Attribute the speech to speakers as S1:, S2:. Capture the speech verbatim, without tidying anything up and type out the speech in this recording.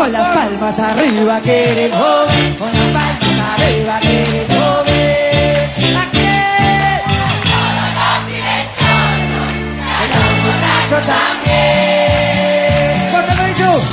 S1: Con las palmas arriba queremos, con las palmas arriba queremos ver. Aquí. Toda la direzione, total.